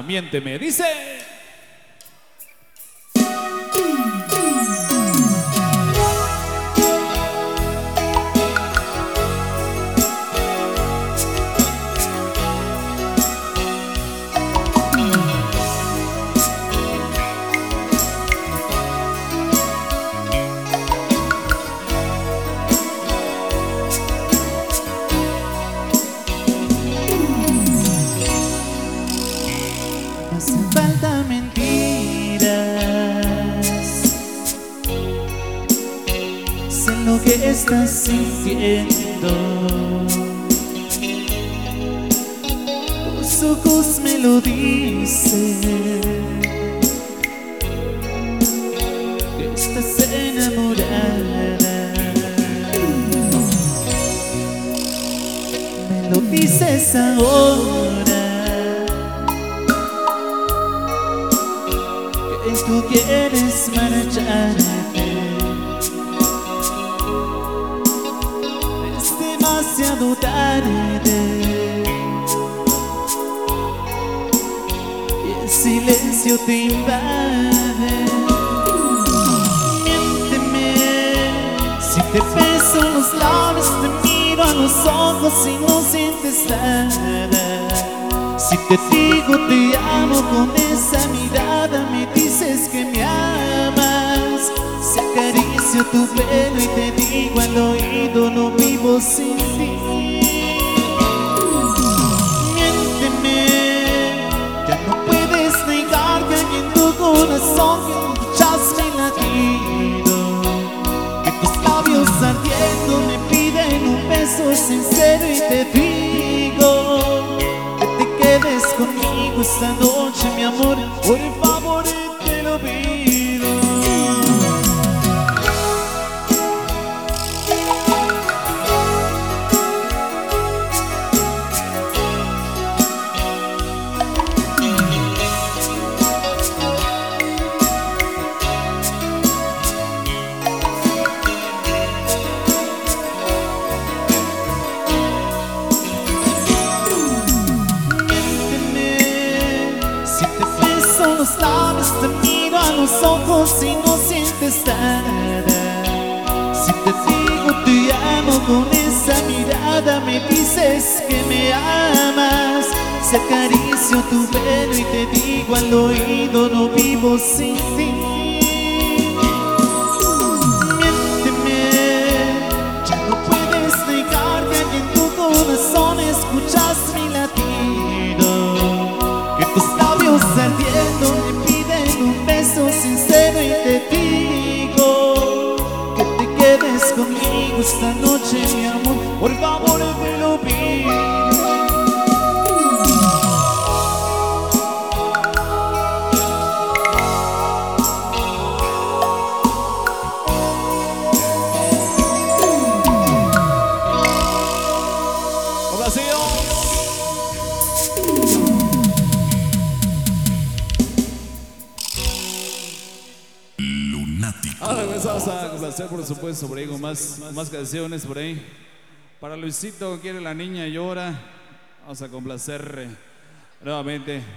Miénteme, dice. No hacen falta mentiras, sé lo que estás sintiendo. Tus ojos me lo dicen, que estás enamorada. Me lo dices ahora, tú quieres marcharte. Es demasiado tarde y el silencio te invade. Miénteme, si te beso los labios, te miro a los ojos y no sientes nada. Si te digo te amo con esa mirada, me dices que me amas. Si acaricio tu pelo y te digo al oído no vivo sin ti. Miénteme, ya no puedes negar que hay en tu corazón que escuchas mi latido, que tus labios ardiendo me piden un beso sincero y te digo quedes conmigo esta noche, mi amor, por favor te lo pido. Los labios, te miro a los ojos y no sientes nada. Si te digo te amo con esa mirada, me dices que me amas. Si acaricio tu pelo y te digo al oído no vivo sin ti. Miénteme, ya no puedes negar que hay en tu corazón escuchas mi latido, que tus labios ardiendo me piden un beso sincero y te digo que te quedes conmigo esta noche, mi amor, por favor te lo pido. Ahora comenzamos a complacer, por supuesto, por ahí con más canciones por ahí. Para Luisito, quiere la niña llora. Vamos a complacer nuevamente.